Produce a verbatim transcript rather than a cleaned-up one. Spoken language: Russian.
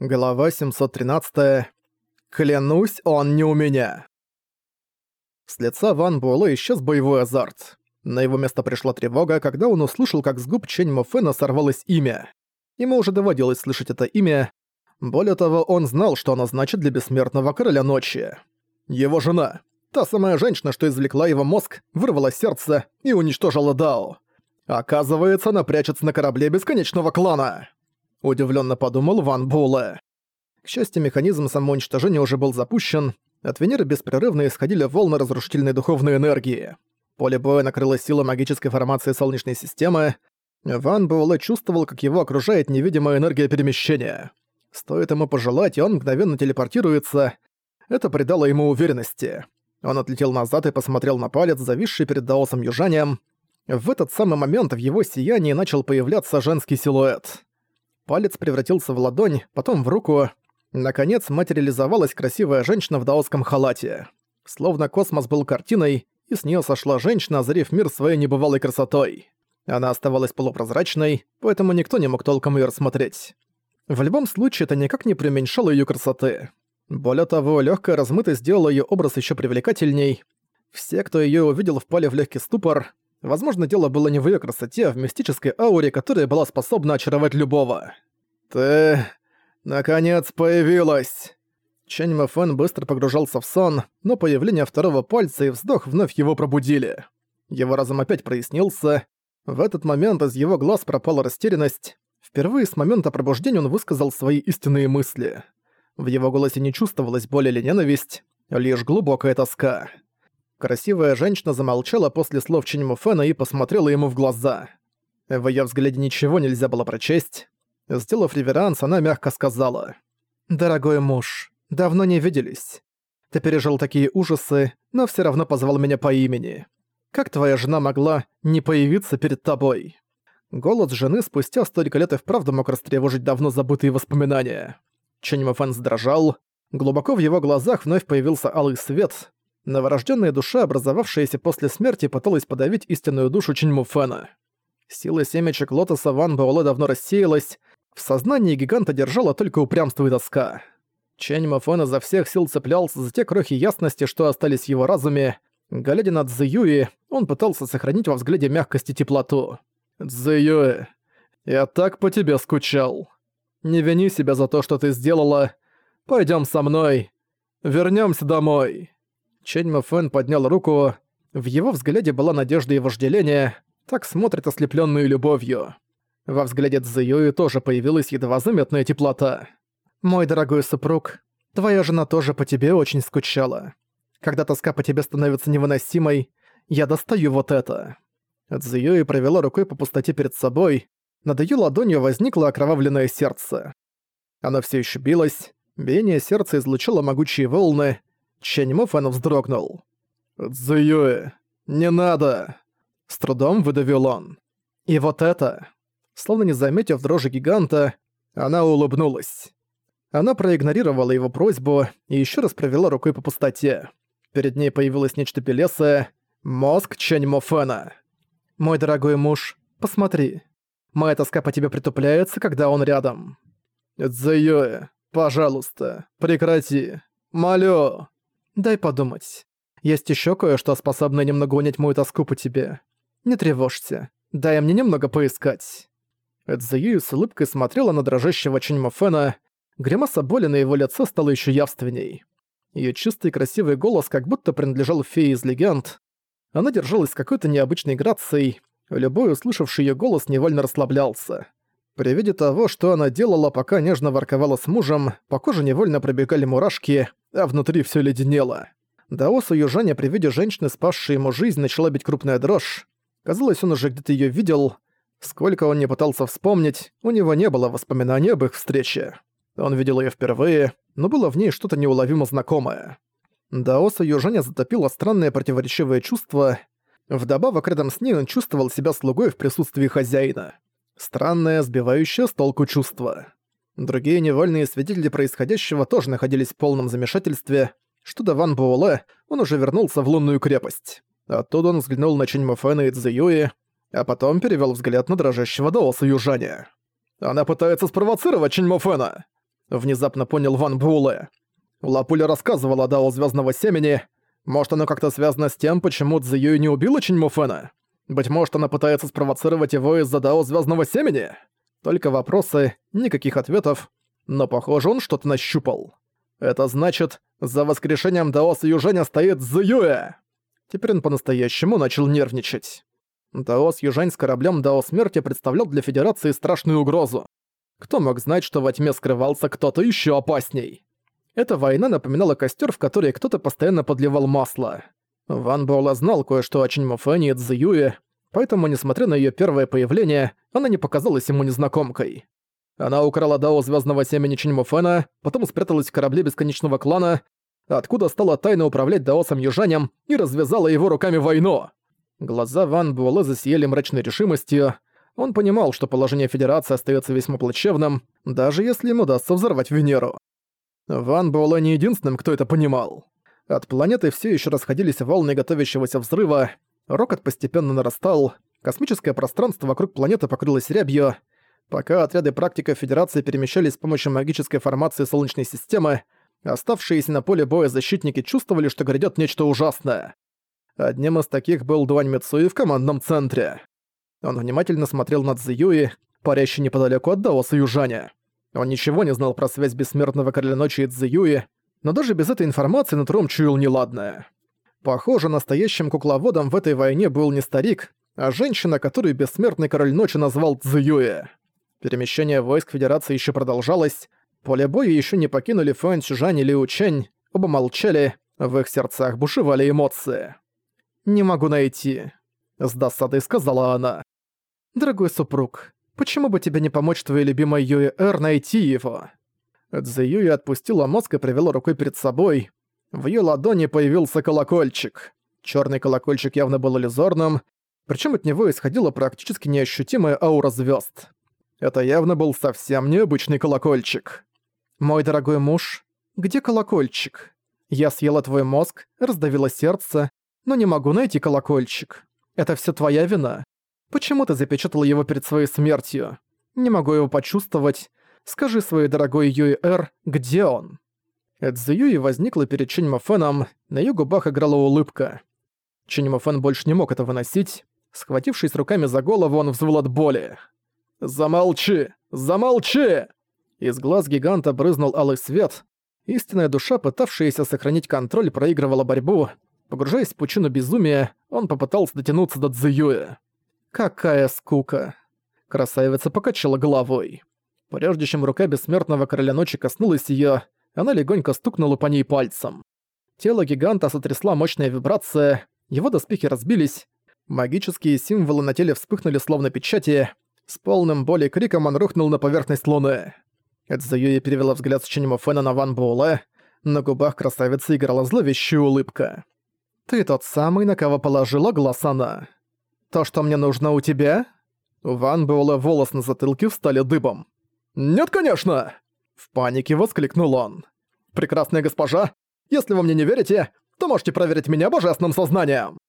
Глава семьсот тринадцать. «Клянусь, он не у меня». С лица Ван Буэлэ исчез боевой азарт. На его место пришла тревога, когда он услышал, как с губ Чэнь Мофэна сорвалось имя. Ему уже доводилось слышать это имя. Более того, он знал, что оно значит для бессмертного короля ночи. Его жена. Та самая женщина, что извлекла его мозг, вырвала сердце и уничтожила Дао. Оказывается, она прячется на корабле бесконечного клана. Удивленно подумал Ван Буэлэ. К счастью, механизм самоуничтожения уже был запущен. От Венеры беспрерывно исходили волны разрушительной духовной энергии. Поле боя накрыло сила магической формации Солнечной системы. Ван Буэлэ чувствовал, как его окружает невидимая энергия перемещения. Стоит ему пожелать, и он мгновенно телепортируется. Это придало ему уверенности. Он отлетел назад и посмотрел на палец, зависший перед даосом южанем. В этот самый момент в его сиянии начал появляться женский силуэт. Палец превратился в ладонь, потом в руку. Наконец материализовалась красивая женщина в даосском халате. Словно космос был картиной, и с неё сошла женщина, озарив мир своей небывалой красотой. Она оставалась полупрозрачной, поэтому никто не мог толком её рассмотреть. В любом случае, это никак не преуменьшало её красоты. Более того, лёгкая размытость сделала её образ ещё привлекательней. Все, кто её увидел, впали в лёгкий ступор. Возможно, дело было не в её красоте, а в мистической ауре, которая была способна очаровать любого. «Ты... наконец появилась!» Чэнь Мофэн быстро погружался в сон, но появление второго пальца и вздох вновь его пробудили. Его разум опять прояснился. В этот момент из его глаз пропала растерянность. Впервые с момента пробуждения он высказал свои истинные мысли. В его голосе не чувствовалась боль или ненависть, лишь глубокая тоска. Красивая женщина замолчала после слов Чэнь Мофэна и посмотрела ему в глаза. В её взгляде ничего нельзя было прочесть. Сделав реверанс, она мягко сказала: «Дорогой муж, давно не виделись. Ты пережил такие ужасы, но всё равно позвал меня по имени. Как твоя жена могла не появиться перед тобой?» Голос жены спустя столько лет и вправду мог растревожить давно забытые воспоминания. Чэнь Мофэн задрожал. Глубоко в его глазах вновь появился алый свет. Новорожденная душа, образовавшаяся после смерти, пыталась подавить истинную душу Чэнь Мофэна. Сила семечек лотоса Ван Буэлэ давно рассеялась. В сознании гиганта держала только упрямство и тоска. Чэнь Мофэн изо всех сил цеплялся за те крохи ясности, что остались в его разуме. Глядя на Цзэюи, он пытался сохранить во взгляде мягкость и теплоту. «Цзэюи, я так по тебе скучал. Не вини себя за то, что ты сделала. Пойдём со мной. Вернёмся домой». Чэнь Мофэн поднял руку. В его взгляде была надежда и вожделение. Так смотрят ослеплённые любовью. Во взгляде Цзэюи тоже появилась едва заметная теплота. «Мой дорогой супруг, твоя жена тоже по тебе очень скучала. Когда тоска по тебе становится невыносимой, я достаю вот это». Цзэюи провела рукой по пустоте перед собой. Над её ладонью возникло окровавленное сердце. Оно всё ещё билось. Биение сердца излучало могучие волны. Чэнь Мофэн вздрогнул. «Цзэюи, не надо!» С трудом выдавил он. «И вот это...» Словно не заметив дрожи гиганта, она улыбнулась. Она проигнорировала его просьбу и ещё раз провела рукой по пустоте. Перед ней появилось нечто белесое — мозг Чэнь Мофэна. «Мой дорогой муж, посмотри. Моя тоска по тебе притупляется, когда он рядом». «Цзэюи, пожалуйста, прекрати. Молю». «Дай подумать. Есть ещё кое-что, способное немного унять мою тоску по тебе. Не тревожься. Дай мне немного поискать». Цзэюи с улыбкой смотрела на дрожащего Чэнь Мофэна. Гримаса боли на его лице стала ещё явственней. Её чистый и красивый голос как будто принадлежал фее из легенд. Она держалась с какой-то необычной грацией. Любой, услышавший её голос, невольно расслаблялся. При виде того, что она делала, пока нежно ворковала с мужем, по коже невольно пробегали мурашки, а внутри всё леденело. Даосу южаня при виде женщины, спасшей ему жизнь, начала бить крупная дрожь. Казалось, он уже где-то её видел. Сколько он не пытался вспомнить, у него не было воспоминаний об их встрече. Он видел её впервые, но было в ней что-то неуловимо знакомое. Даоса южаня затопило странное противоречивое чувство. Вдобавок, рядом с ней он чувствовал себя слугой в присутствии хозяина. Странное, сбивающее с толку чувство. Другие невольные свидетели происходящего тоже находились в полном замешательстве. Что до Ван Буэлэ, он уже вернулся в лунную крепость. Оттуда он взглянул на Чэнь Мофэна и Цзэюи, а потом перевёл взгляд на дрожащего даоса южаня. «Она пытается спровоцировать Чэнь Мофэна!» Внезапно понял Ван Буэлэ. Лапуля рассказывала о Дао Звездного Семени. Может, оно как-то связано с тем, почему Цзэюй не убила Чинь Муфэна? Быть может, она пытается спровоцировать его из-за Дао Звездного Семени? Только вопросы, никаких ответов, но, похоже, он что-то нащупал. Это значит, за воскрешением Даоса Южэня стоит Цзэюэ. Теперь он по-настоящему начал нервничать. Даос Южань с кораблем Дао Смерти представлял для Федерации страшную угрозу. Кто мог знать, что во тьме скрывался кто-то еще опасней? Эта война напоминала костер, в который кто-то постоянно подливал масло. Ван Буэлэ знал кое-что о Чинь Муфэне и Цзэюэ, поэтому, несмотря на ее первое появление, она не показалась ему незнакомкой. Она украла Дао Звездного Семени Чинь Муфэна, потом спряталась в корабле Бесконечного Клана, откуда стала тайно управлять Даосом Южанем и развязала его руками войну. Глаза Ван Буэлэ засияли мрачной решимостью. Он понимал, что положение Федерации остается весьма плачевным, даже если ему удастся взорвать Венеру. Ван Буэлэ не единственным, кто это понимал. От планеты все еще расходились волны готовящегося взрыва, рокот постепенно нарастал, космическое пространство вокруг планеты покрылось рябью. Пока отряды практиков Федерации перемещались с помощью магической формации Солнечной системы, оставшиеся на поле боя защитники чувствовали, что грядет нечто ужасное. Одним из таких был Дуань Мицуи в командном центре. Он внимательно смотрел на Цзэюи, парящий неподалеку от Даоса Южаня. Он ничего не знал про связь Бессмертного Короля Ночи и Цзэюи, но даже без этой информации нутром чуял неладное. Похоже, настоящим кукловодом в этой войне был не старик, а женщина, которую Бессмертный Король Ночи назвал Цзэюи. Перемещение войск Федерации еще продолжалось, поле боя еще не покинули Фэн Чжань и Лиу Чэнь, оба молчали, в их сердцах бушевали эмоции. «Не могу найти», — с досадой сказала она. «Дорогой супруг, почему бы тебе не помочь твоей любимой Юэ-Эр найти его?» Цзэюи отпустила мозг и провела рукой перед собой. В её ладони появился колокольчик. Чёрный колокольчик явно был иллюзорным, причём от него исходила практически неощутимая аура звёзд. Это явно был совсем необычный колокольчик. «Мой дорогой муж, где колокольчик? Я съела твой мозг, раздавила сердце, но не могу найти колокольчик. Это всё твоя вина. Почему ты запечатал его перед своей смертью? Не могу его почувствовать. Скажи своей дорогой Юэ-Эр, где он?» Цзэюи возникла перед Чинь Муфэном, на её губах играла улыбка. Чинь Муфэн больше не мог это выносить. Схватившись руками за голову, он взвыл от боли. «Замолчи! Замолчи!» Из глаз гиганта брызнул алый свет. Истинная душа, пытавшаяся сохранить контроль, проигрывала борьбу. Погружаясь в пучину безумия, он попытался дотянуться до Цзэюи. «Какая скука!» Красавица покачала головой. Прежде чем рука Бессмертного Короля Ночи коснулась её, она легонько стукнула по ней пальцем. Тело гиганта сотрясла мощная вибрация, его доспехи разбились, магические символы на теле вспыхнули словно печати. С полным боли криком он рухнул на поверхность луны. Цзэюи перевела взгляд с Чинь Муфэна на Ван Буэлэ. На губах красавицы играла зловещая улыбка. «Ты тот самый, на кого положила глаз она. То, что мне нужно у тебя?» У Ван Буэлэ волос на затылке встали дыбом. «Нет, конечно!» В панике воскликнул он. «Прекрасная госпожа, если вы мне не верите, то можете проверить меня божественным сознанием!»